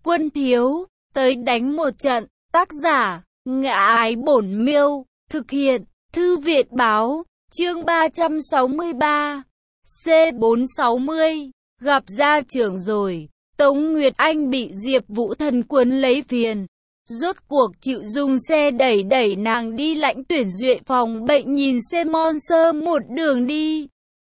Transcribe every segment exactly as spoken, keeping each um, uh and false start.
Quân thiếu, tới đánh một trận. Tác giả, Ngã Ái Bổn Miêu. Thực hiện, Thư Viện Báo. Chương ba trăm sáu mươi ba. C bốn trăm sáu mươi. Gặp gia trưởng rồi. Tống Nguyệt Anh bị Diệp Vũ Thần cuốn lấy phiền. Rốt cuộc chịu dùng xe đẩy đẩy nàng đi lãnh tuyển duyệt phòng bệnh nhìn xem monster một đường đi.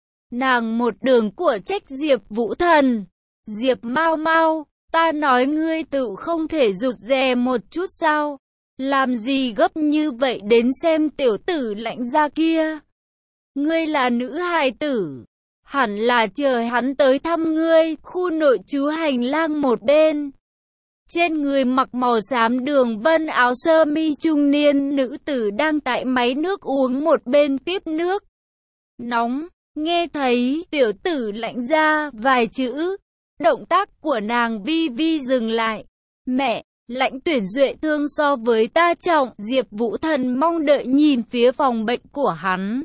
Nàng một đường của trách Diệp Vũ Thần. Diệp Mau Mau, ta nói ngươi tự không thể rụt rè một chút sao? Làm gì gấp như vậy đến xem tiểu tử lãnh gia kia? Ngươi là nữ hài tử, hẳn là chờ hắn tới thăm ngươi. Khu nội trú hành lang một bên. Trên người mặc màu xám đường vân áo sơ mi trung niên nữ tử đang tại máy nước uống một bên tiếp nước. Nóng, nghe thấy tiểu tử lãnh gia vài chữ. Động tác của nàng vi vi dừng lại. Mẹ, lãnh tuyển duệ thương so với ta trọng. Diệp Vũ Thần mong đợi nhìn phía phòng bệnh của hắn.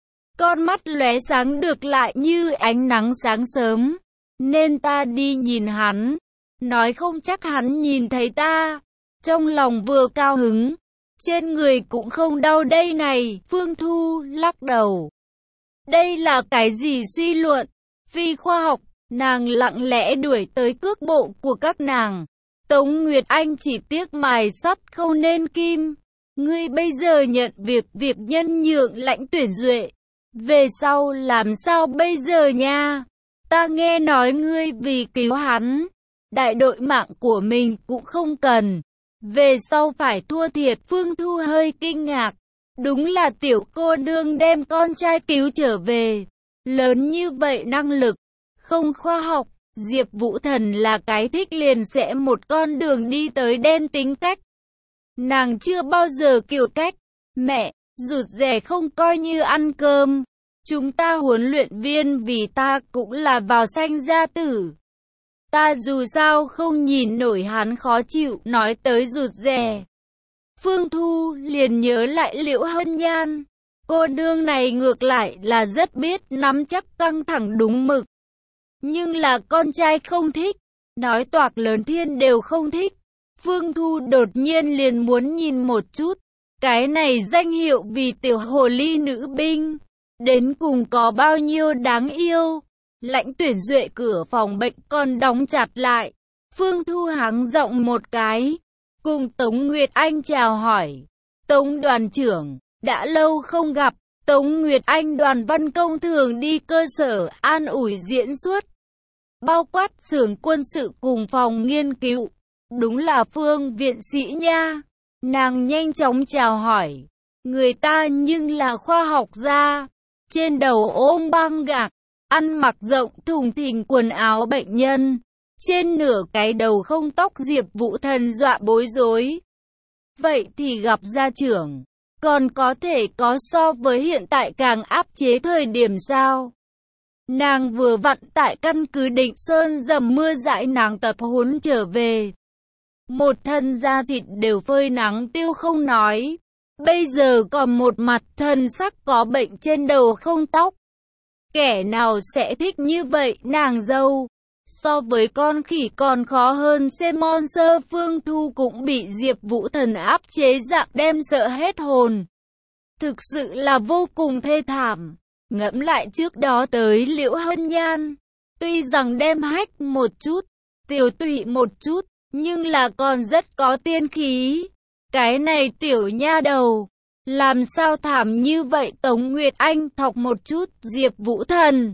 Con mắt lóe sáng được lại như ánh nắng sáng sớm. Nên ta đi nhìn hắn. Nói không chắc hắn nhìn thấy ta. Trong lòng vừa cao hứng, trên người cũng không đau đây này. Phương Thu lắc đầu. Đây là cái gì suy luận? Phi khoa học. Nàng lặng lẽ đuổi tới cước bộ của các nàng. Tống Nguyệt Anh chỉ tiếc mài sắt không nên kim. Ngươi bây giờ nhận việc việc nhân nhượng lãnh tuyển duệ. Về sau làm sao bây giờ nha? Ta nghe nói ngươi vì cứu hắn, đại đội mạng của mình cũng không cần. Về sau phải thua thiệt. Phương Thu hơi kinh ngạc. Đúng là tiểu cô nương đem con trai cứu trở về. Lớn như vậy năng lực. Không khoa học. Diệp Vũ Thần là cái thích liền sẽ một con đường đi tới đen tính cách. Nàng chưa bao giờ kiểu cách. Mẹ, rụt rè không coi như ăn cơm. Chúng ta huấn luyện viên vì ta cũng là vào sanh gia tử. Ta dù sao không nhìn nổi hắn khó chịu. Nói tới rụt rè, Phương Thu liền nhớ lại Liễu Hân Nhan. Cô nương này ngược lại là rất biết nắm chắc căng thẳng đúng mực. Nhưng là con trai không thích. Nói toạc lớn thiên đều không thích. Phương Thu đột nhiên liền muốn nhìn một chút. Cái này danh hiệu vì tiểu hồ ly nữ binh. Đến cùng có bao nhiêu đáng yêu. Lãnh tuyển duệ cửa phòng bệnh còn đóng chặt lại. Phương Thu hắng giọng một cái. Cùng Tống Nguyệt Anh chào hỏi. Tống đoàn trưởng, đã lâu không gặp. Tống Nguyệt Anh đoàn văn công thường đi cơ sở an ủi diễn xuất. Bao quát xưởng quân sự cùng phòng nghiên cứu. Đúng là Phương viện sĩ nha. Nàng nhanh chóng chào hỏi. Người ta nhưng là khoa học gia. Trên đầu ôm băng gạc. Ăn mặc rộng thùng thình quần áo bệnh nhân. Trên nửa cái đầu không tóc. Diệp Vũ Thần dọa bối rối. Vậy thì gặp gia trưởng, còn có thể có so với hiện tại càng áp chế thời điểm sao? Nàng vừa vặn tại căn cứ Định Sơn dầm mưa dãi nàng tập huấn trở về. Một thân da thịt đều phơi nắng tiêu không nói. Bây giờ còn một mặt thân sắc có bệnh trên đầu không tóc. Kẻ nào sẽ thích như vậy nàng dâu? So với con khỉ còn khó hơn. Xem monster. Phương Thu cũng bị Diệp Vũ Thần áp chế dạng đem sợ hết hồn. Thực sự là vô cùng thê thảm. Ngẫm lại trước đó tới Liễu Hân Nhan. Tuy rằng đem hách một chút, tiểu tụy một chút, nhưng là còn rất có tiên khí. Cái này tiểu nha đầu, làm sao thảm như vậy? Tống Nguyệt Anh thọc một chút Diệp Vũ Thần.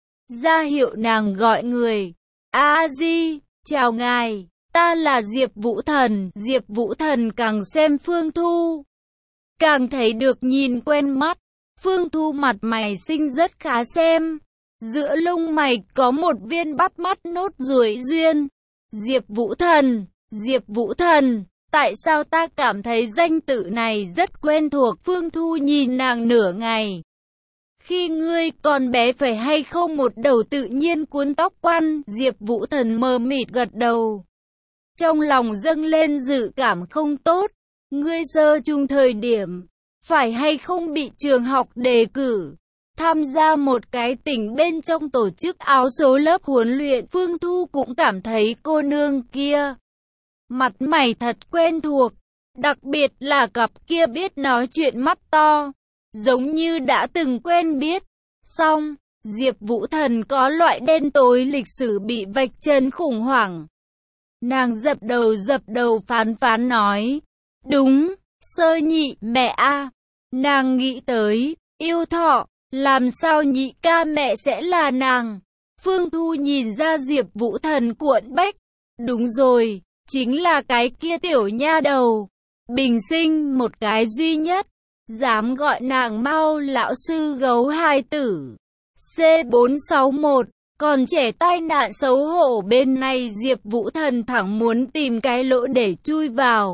Ra hiệu nàng gọi người. A Di, chào ngài, ta là Diệp Vũ Thần. Diệp Vũ Thần càng xem Phương Thu, càng thấy được nhìn quen mắt. Phương Thu mặt mày xinh rất khá xem. Giữa lông mày có một viên bắt mắt nốt ruồi duyên. Diệp Vũ Thần, Diệp Vũ Thần, tại sao ta cảm thấy danh tự này rất quen thuộc? Phương Thu nhìn nàng nửa ngày. Khi ngươi còn bé phải hay không một đầu tự nhiên cuốn tóc quăn? Diệp Vũ Thần mờ mịt gật đầu. Trong lòng dâng lên dự cảm không tốt. Ngươi sơ chung thời điểm, phải hay không bị trường học đề cử tham gia một cái tỉnh bên trong tổ chức áo số lớp huấn luyện? Phương Thu cũng cảm thấy cô nương kia Mặt mày thật quen thuộc, đặc biệt là cặp kia biết nói chuyện mắt to, giống như đã từng quen biết. Xong, Diệp Vũ Thần có loại đen tối lịch sử bị vạch trần khủng hoảng. Nàng dập đầu dập đầu phán phán nói, đúng, Sơ nhị mẹ a. Nàng nghĩ tới, yêu thọ, làm sao nhị ca mẹ sẽ là nàng. Phương Thu nhìn ra Diệp Vũ Thần cuộn bách, đúng rồi, chính là cái kia tiểu nha đầu, bình sinh một cái duy nhất, dám gọi nàng mau lão sư gấu hai tử. C bốn sáu mốt, còn trẻ tai nạn xấu hổ bên này Diệp Vũ Thần thẳng muốn tìm cái lỗ để chui vào.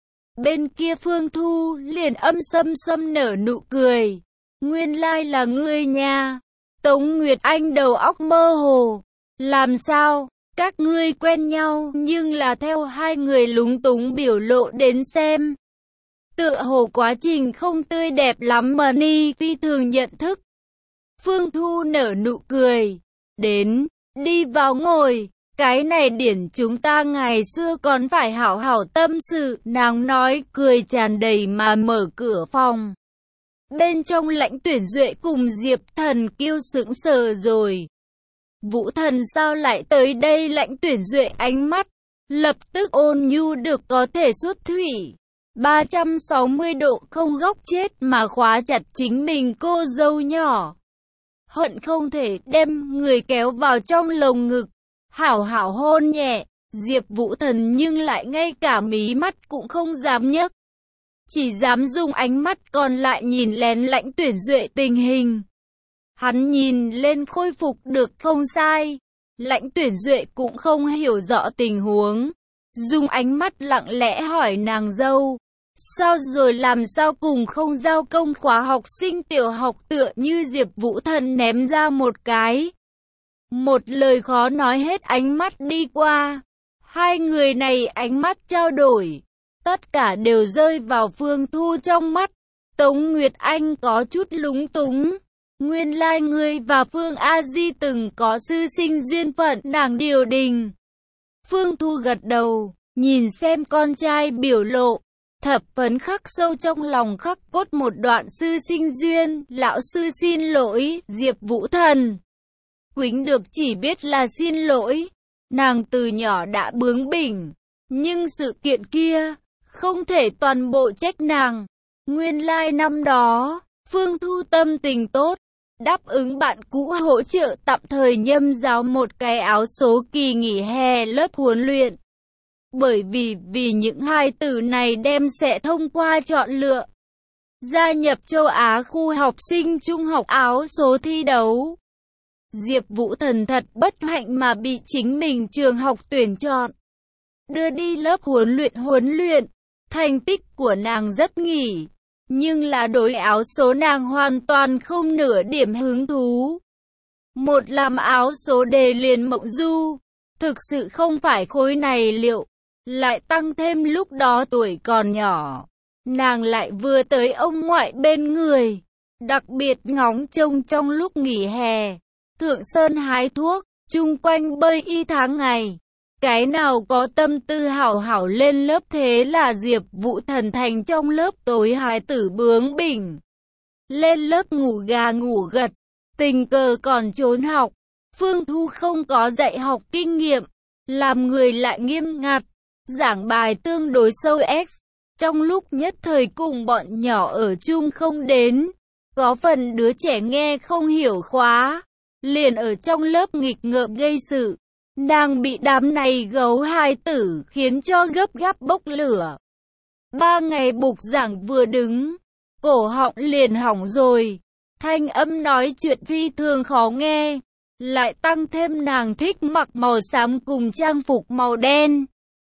Bên kia Phương Thu liền âm sâm sâm nở nụ cười. Nguyên lai là ngươi nha. Tống Nguyệt Anh đầu óc mơ hồ. Làm sao? Các ngươi quen nhau nhưng là theo hai người lúng túng biểu lộ đến xem. Tựa hồ quá trình không tươi đẹp lắm mà Ni phi thường nhận thức. Phương Thu nở nụ cười. Đến, đi vào ngồi. Cái này điển chúng ta ngày xưa còn phải hảo hảo tâm sự. Nàng nói cười tràn đầy mà mở cửa phòng. Bên trong Lãnh Tuyển Duệ cùng Diệp Thần Kiêu sững sờ rồi. Vũ Thần sao lại tới đây? Lãnh Tuyển Duệ ánh mắt lập tức ôn nhu được có thể xuất thủy. ba trăm sáu mươi độ không góc chết mà khóa chặt chính mình cô dâu nhỏ. Hận không thể đem người kéo vào trong lồng ngực. Hảo hảo hôn nhẹ. Diệp Vũ Thần nhưng lại ngay cả mí mắt cũng không dám nhấc. Chỉ dám dùng ánh mắt còn lại nhìn lén Lãnh Tuyển Duệ tình hình. Hắn nhìn lên khôi phục được không sai. Lãnh Tuyển Duệ cũng không hiểu rõ tình huống. Dùng ánh mắt lặng lẽ hỏi nàng dâu. Sao rồi làm sao cùng không giao công khóa học sinh tiểu học tựa như Diệp Vũ Thần ném ra một cái. Một lời khó nói hết ánh mắt đi qua. Hai người này ánh mắt trao đổi. Tất cả đều rơi vào Phương Thu trong mắt. Tống Nguyệt Anh có chút lúng túng. Nguyên lai like ngươi và Phương A Di từng có sư sinh duyên phận. Nàng điều đình. Phương Thu gật đầu, nhìn xem con trai biểu lộ. Thập phấn khắc sâu trong lòng khắc cốt một đoạn sư sinh duyên. Lão sư xin lỗi, Diệp Vũ Thần. Quýnh được chỉ biết là xin lỗi. Nàng từ nhỏ đã bướng bỉnh. Nhưng sự kiện kia không thể toàn bộ trách nàng. Nguyên lai like năm đó, Phương Thu tâm tình tốt, đáp ứng bạn cũ hỗ trợ tạm thời Nhâm giáo một cái áo số kỳ nghỉ hè lớp huấn luyện. Bởi vì vì những hai từ này đem sẽ thông qua chọn lựa, gia nhập châu Á khu học sinh trung học áo số thi đấu. Diệp Vũ Thần thật bất hạnh mà bị chính mình trường học tuyển chọn, đưa đi lớp huấn luyện huấn luyện. Thành tích của nàng rất nghỉ, nhưng là đối áo số nàng hoàn toàn không nửa điểm hứng thú. Một làm áo số đề liền mộng du, thực sự không phải khối này liệu. Lại tăng thêm lúc đó tuổi còn nhỏ, nàng lại vừa tới ông ngoại bên người, đặc biệt ngóng trông trong lúc nghỉ hè, thượng sơn hái thuốc, chung quanh bơi y tháng ngày. Cái nào có tâm tư hảo hảo lên lớp, thế là Diệp Vũ Thần thành trong lớp tối hài tử bướng bỉnh. Lên lớp ngủ gà ngủ gật, tình cờ còn trốn học. Phương Thu không có dạy học kinh nghiệm, làm người lại nghiêm ngặt, giảng bài tương đối sâu ép. Trong lúc nhất thời cùng bọn nhỏ ở chung không đến, có phần đứa trẻ nghe không hiểu khóa, liền ở trong lớp nghịch ngợm gây sự. Nàng bị đám này gấu hai tử khiến cho gấp gáp bốc lửa. Ba ngày bục giảng vừa đứng, cổ họng liền hỏng rồi. Thanh âm nói chuyện phi thường khó nghe, lại tăng thêm nàng thích mặc màu xám cùng trang phục màu đen.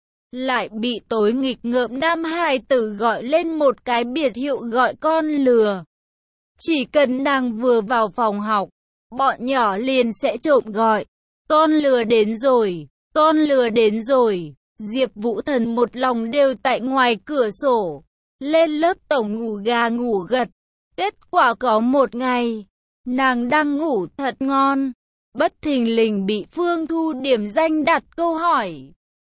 Lại bị tối nghịch ngợm nam hài tử gọi lên một cái biệt hiệu gọi con lừa. Chỉ cần nàng vừa vào phòng học, bọn nhỏ liền sẽ trộm gọi. Con lừa đến rồi, con lừa đến rồi. Diệp Vũ Thần một lòng đều tại ngoài cửa sổ. Lên lớp tổng ngủ gà ngủ gật. Kết quả có một ngày, nàng đang ngủ thật ngon, bất thình lình bị Phương Thu điểm danh đặt câu hỏi.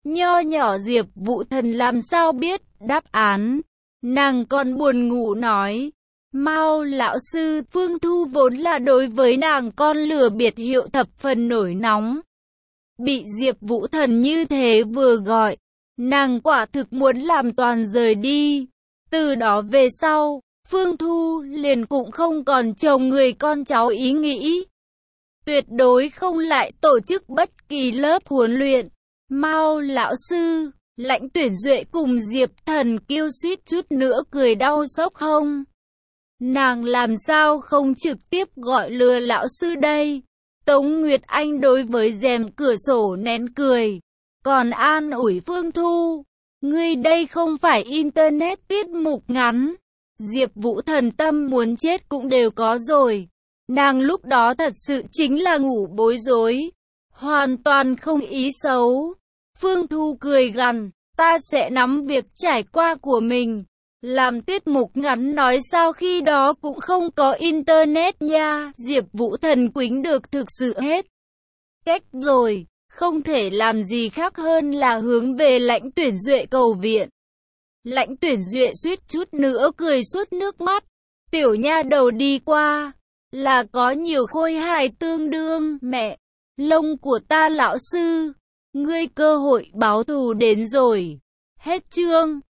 Nho nhỏ Diệp Vũ Thần làm sao biết đáp án. Nàng còn buồn ngủ nói. Mao lão sư, Phương Thu vốn là đối với nàng con lửa biệt hiệu thập phần nổi nóng. Bị Diệp Vũ Thần như thế vừa gọi, nàng quả thực muốn làm toàn rời đi. Từ đó về sau, Phương Thu liền cũng không còn chồng người con cháu ý nghĩ. Tuyệt đối không lại tổ chức bất kỳ lớp huấn luyện. Mao lão sư, Lãnh Tuyển Duệ cùng Diệp Thần Kiêu suýt chút nữa cười đau sốc hông. Nàng làm sao không trực tiếp gọi lừa lão sư đây? Tống Nguyệt Anh đối với rèm cửa sổ nén cười, còn an ủi Phương Thu. Ngươi đây không phải internet tiết mục ngắn. Diệp Vũ Thần tâm muốn chết cũng đều có rồi. Nàng lúc đó thật sự chính là ngủ bối rối, hoàn toàn không ý xấu. Phương Thu cười gằn, ta sẽ nắm việc trải qua của mình, làm tiết mục ngắn nói sao khi đó cũng không có internet nha. Diệp Vũ Thần quýnh được thực sự hết cách rồi, không thể làm gì khác hơn là hướng về Lãnh Tuyển Duệ cầu viện. Lãnh Tuyển Duệ suýt chút nữa cười suốt nước mắt. Tiểu nha đầu đi qua là có nhiều khôi hài tương đương. Mẹ, lông của ta lão sư, ngươi cơ hội báo thù đến rồi. Hết chương.